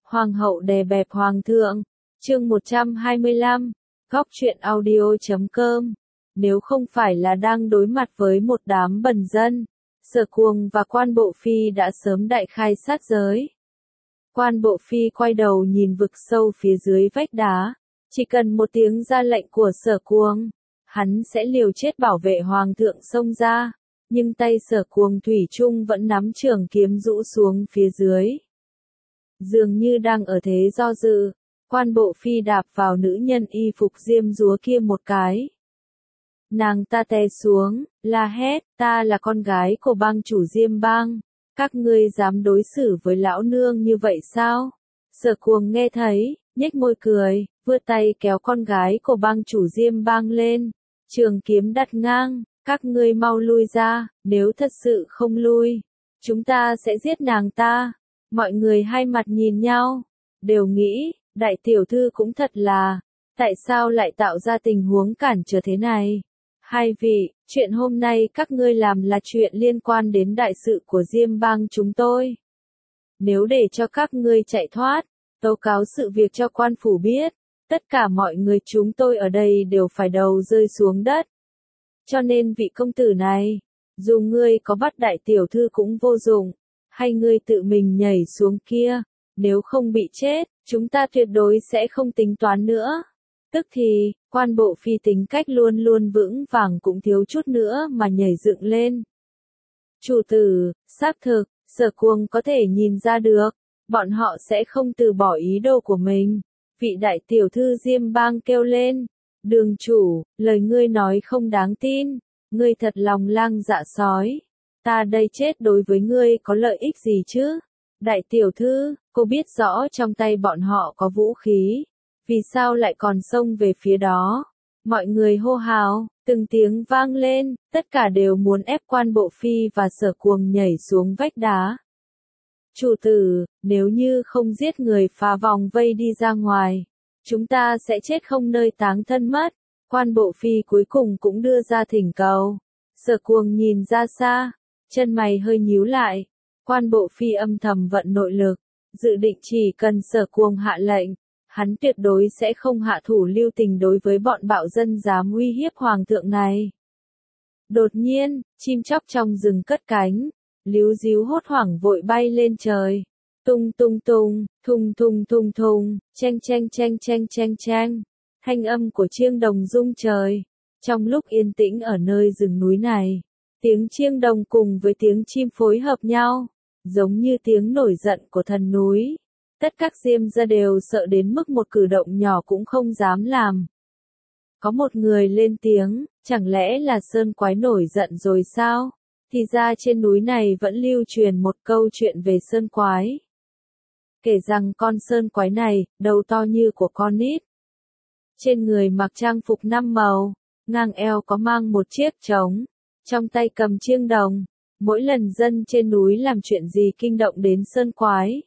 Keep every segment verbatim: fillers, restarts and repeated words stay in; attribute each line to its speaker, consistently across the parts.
Speaker 1: Hoàng hậu đè bẹp hoàng thượng. Chương một trăm hai mươi lăm, góc truyện audio chấm com. Nếu không phải là đang đối mặt với một đám bần dân, Sở Cuồng và Quan Bộ Phi đã sớm đại khai sát giới. Quan Bộ Phi quay đầu nhìn vực sâu phía dưới vách đá, chỉ cần một tiếng ra lệnh của Sở Cuồng, hắn sẽ liều chết bảo vệ hoàng thượng xông ra, nhưng tay Sở Cuồng thủy chung vẫn nắm trường kiếm rũ xuống phía dưới. Dường như đang ở thế do dự, Quan Bộ Phi đạp vào nữ nhân y phục diêm dúa kia một cái. Nàng ta té xuống, la hét, ta là con gái của bang chủ Diêm bang, các ngươi dám đối xử với lão nương như vậy sao? Sở Cuồng nghe thấy, nhếch môi cười, vươn tay kéo con gái của bang chủ Diêm bang lên, trường kiếm đặt ngang, các ngươi mau lui ra, nếu thật sự không lui, chúng ta sẽ giết nàng ta. Mọi người hai mặt nhìn nhau, đều nghĩ, đại tiểu thư cũng thật là, tại sao lại tạo ra tình huống cản trở thế này? Hai vị, chuyện hôm nay các ngươi làm là chuyện liên quan đến đại sự của Diêm bang chúng tôi. Nếu để cho các ngươi chạy thoát, tố cáo sự việc cho quan phủ biết, tất cả mọi người chúng tôi ở đây đều phải đầu rơi xuống đất. Cho nên vị công tử này, dù ngươi có bắt đại tiểu thư cũng vô dụng, hay ngươi tự mình nhảy xuống kia, nếu không bị chết, chúng ta tuyệt đối sẽ không tính toán nữa. Tức thì, Quan Bộ Phi tính cách luôn luôn vững vàng cũng thiếu chút nữa mà nhảy dựng lên. Chủ tử, xác thực, Sở Cuồng có thể nhìn ra được, bọn họ sẽ không từ bỏ ý đồ của mình. Vị đại tiểu thư Diêm bang kêu lên, đường chủ, lời ngươi nói không đáng tin, ngươi thật lòng lang dạ sói. Ta đây chết đối với ngươi có lợi ích gì chứ? Đại tiểu thư, cô biết rõ trong tay bọn họ có vũ khí, vì sao lại còn xông về phía đó? Mọi người hô hào, từng tiếng vang lên, tất cả đều muốn ép Quan Bộ Phi và Sở Cuồng nhảy xuống vách đá. Chủ tử, nếu như không giết người phá vòng vây đi ra ngoài, chúng ta sẽ chết không nơi táng thân mất. Quan Bộ Phi cuối cùng cũng đưa ra thỉnh cầu. Sở Cuồng nhìn ra xa, chân mày hơi nhíu lại. Quan Bộ Phi âm thầm vận nội lực, dự định chỉ cần Sở Cuồng hạ lệnh, hắn tuyệt đối sẽ không hạ thủ lưu tình đối với bọn bạo dân dám uy hiếp hoàng thượng này. Đột nhiên, chim chóc trong rừng cất cánh, líu díu hốt hoảng vội bay lên trời. Tung tung tung, thùng thùng thùng thùng, cheng cheng cheng cheng cheng cheng. Thanh âm của chiêng đồng rung trời. Trong lúc yên tĩnh ở nơi rừng núi này, tiếng chiêng đồng cùng với tiếng chim phối hợp nhau, giống như tiếng nổi giận của thần núi. Tất các Diêm gia đều sợ đến mức một cử động nhỏ cũng không dám làm. Có một người lên tiếng, chẳng lẽ là Sơn Quái nổi giận rồi sao? Thì ra trên núi này vẫn lưu truyền một câu chuyện về Sơn Quái. Kể rằng con Sơn Quái này, đầu to như của con nít. Trên người mặc trang phục năm màu, ngang eo có mang một chiếc trống, trong tay cầm chiêng đồng. Mỗi lần dân trên núi làm chuyện gì kinh động đến Sơn Quái,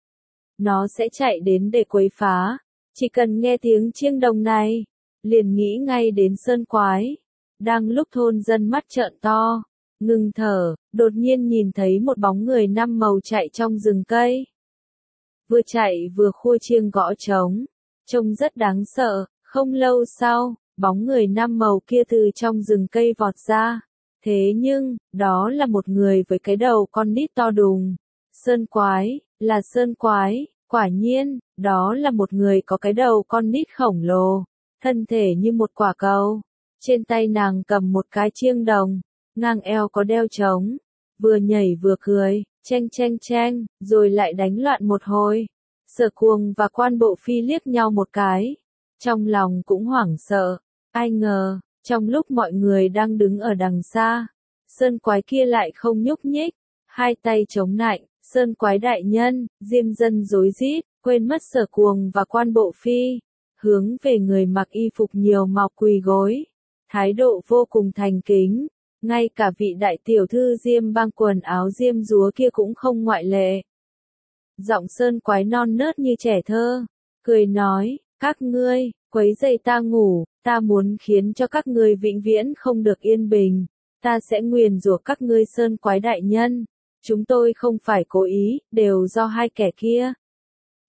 Speaker 1: nó sẽ chạy đến để quấy phá. Chỉ cần nghe tiếng chiêng đồng này, liền nghĩ ngay đến Sơn Quái. Đang lúc thôn dân mắt trợn to, ngừng thở, đột nhiên nhìn thấy một bóng người năm màu chạy trong rừng cây. Vừa chạy vừa khua chiêng gõ trống, trông rất đáng sợ. Không lâu sau, bóng người năm màu kia từ trong rừng cây vọt ra. Thế nhưng, đó là một người với cái đầu con nít to đùng. Sơn Quái, là Sơn Quái, quả nhiên, đó là một người có cái đầu con nít khổng lồ, thân thể như một quả cầu. Trên tay nàng cầm một cái chiêng đồng, ngang eo có đeo trống, vừa nhảy vừa cười, cheng cheng cheng, rồi lại đánh loạn một hồi. Sở Cuồng và Quan Bộ Phi liếc nhau một cái, trong lòng cũng hoảng sợ. Ai ngờ, trong lúc mọi người đang đứng ở đằng xa, Sơn Quái kia lại không nhúc nhích, hai tay chống nạnh. Sơn Quái đại nhân, Diêm dân rối rít, quên mất Sở Cuồng và Quan Bộ Phi, hướng về người mặc y phục nhiều màu quỳ gối, thái độ vô cùng thành kính, ngay cả vị đại tiểu thư Diêm bang quần áo diêm dúa kia cũng không ngoại lệ. Giọng Sơn Quái non nớt như trẻ thơ, cười nói, các ngươi, quấy rầy ta ngủ, ta muốn khiến cho các ngươi vĩnh viễn không được yên bình, ta sẽ nguyền rủa các ngươi Sơn Quái đại nhân. Chúng tôi không phải cố ý, đều do hai kẻ kia.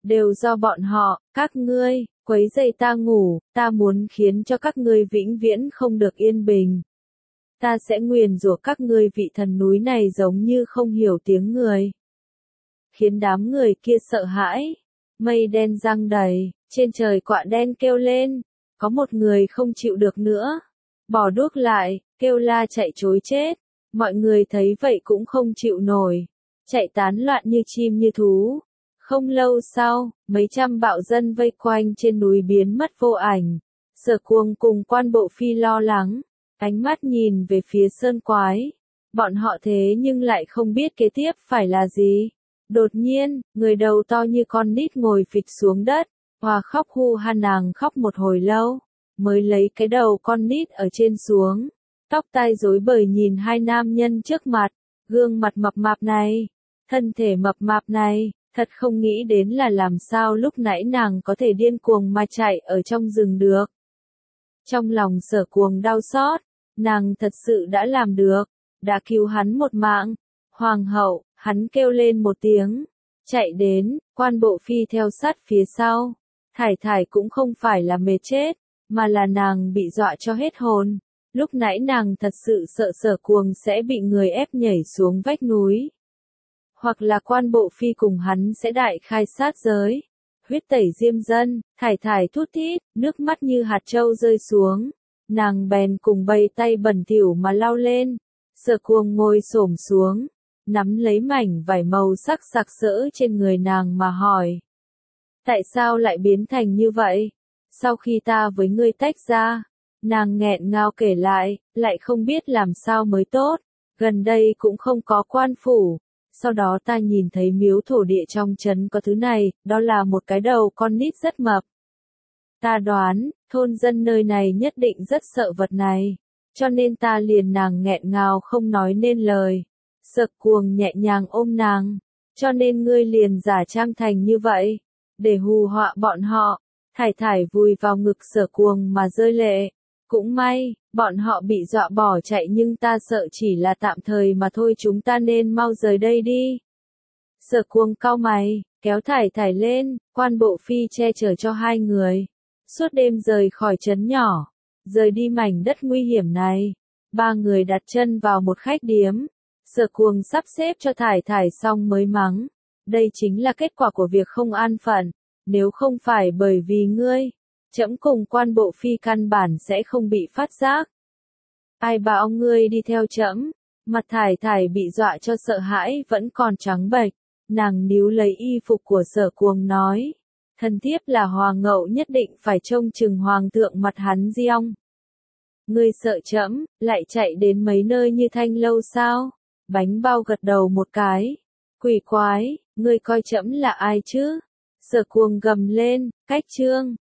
Speaker 1: đều do bọn họ, các ngươi, quấy rầy ta ngủ, ta muốn khiến cho các ngươi vĩnh viễn không được yên bình. Ta sẽ nguyền rủa các ngươi vị thần núi này giống như không hiểu tiếng người. Khiến đám người kia sợ hãi, mây đen giăng đầy, trên trời quạ đen kêu lên, có một người không chịu được nữa, bỏ đuốc lại, kêu la chạy trối chết, mọi người thấy vậy cũng không chịu nổi, chạy tán loạn như chim như thú. Không lâu sau, mấy trăm bạo dân vây quanh trên núi biến mất vô ảnh, Sở Cuồng cùng Quan Bộ Phi lo lắng, ánh mắt nhìn về phía sơn quái, bọn họ thế nhưng lại không biết kế tiếp phải là gì. Đột nhiên, người đầu to như con nít ngồi phịch xuống đất, Hòa khóc hu ha, nàng khóc một hồi lâu, mới lấy cái đầu con nít ở trên xuống, tóc tai rối bời nhìn hai nam nhân trước mặt, gương mặt mập mạp này, thân thể mập mạp này, thật không nghĩ đến là làm sao lúc nãy nàng có thể điên cuồng mà chạy ở trong rừng được. Trong lòng Sở Cuồng đau xót, nàng thật sự đã làm được, đã cứu hắn một mạng. Hoàng hậu, hắn kêu lên một tiếng, chạy đến, Quan Bộ Phi theo sát phía sau. Thải Thải cũng không phải là mệt chết, mà là nàng bị dọa cho hết hồn. Lúc nãy nàng thật sự sợ Sở Cuồng sẽ bị người ép nhảy xuống vách núi. Hoặc là Quan Bộ Phi cùng hắn sẽ đại khai sát giới. Huyết tẩy diêm dân, Thải Thải thút thít, nước mắt như hạt châu rơi xuống. Nàng bèn cùng bầy tay bẩn thỉu mà lau lên. Sở Cuồng ngồi xổm xuống, nắm lấy mảnh vải màu sắc sặc sỡ trên người nàng mà hỏi. Tại sao lại biến thành như vậy? Sau khi ta với ngươi tách ra, nàng nghẹn ngào kể lại, lại không biết làm sao mới tốt. Gần đây cũng không có quan phủ. Sau đó ta nhìn thấy miếu thổ địa trong trấn có thứ này, đó là một cái đầu con nít rất mập. Ta đoán, thôn dân nơi này nhất định rất sợ vật này, cho nên ta liền nàng nghẹn ngào không nói nên lời. Sở Cuồng nhẹ nhàng ôm nàng, cho nên ngươi liền giả trang thành như vậy, để hù họa bọn họ. Thải Thải vùi vào ngực Sở Cuồng mà rơi lệ. Cũng may, bọn họ bị dọa bỏ chạy nhưng ta sợ chỉ là tạm thời mà thôi, chúng ta nên mau rời đây đi. Sở Cuồng cau mày, kéo Thải Thải lên, Quan Bộ Phi che chở cho hai người. Suốt đêm rời khỏi trấn nhỏ, rời đi mảnh đất nguy hiểm này. Ba người đặt chân vào một khách điếm. Sở Cuồng sắp xếp cho Thải Thải xong mới mắng. Đây chính là kết quả của việc không an phận. Nếu không phải bởi vì ngươi, trẫm cùng Quan Bộ Phi căn bản sẽ không bị phát giác. Ai bảo ngươi đi theo trẫm? Mặt Thải Thải bị dọa cho sợ hãi vẫn còn trắng bệch. Nàng níu lấy y phục của Sở Cuồng nói. Thần thiếp là hoàng hậu nhất định phải trông chừng hoàng thượng mặt hắn giong. Ngươi sợ trẫm, lại chạy đến mấy nơi như Thanh Lâu sao? Bánh bao gật đầu một cái. Quỷ quái, ngươi coi trẫm là ai chứ? Sở Cuồng gầm lên, cách trương.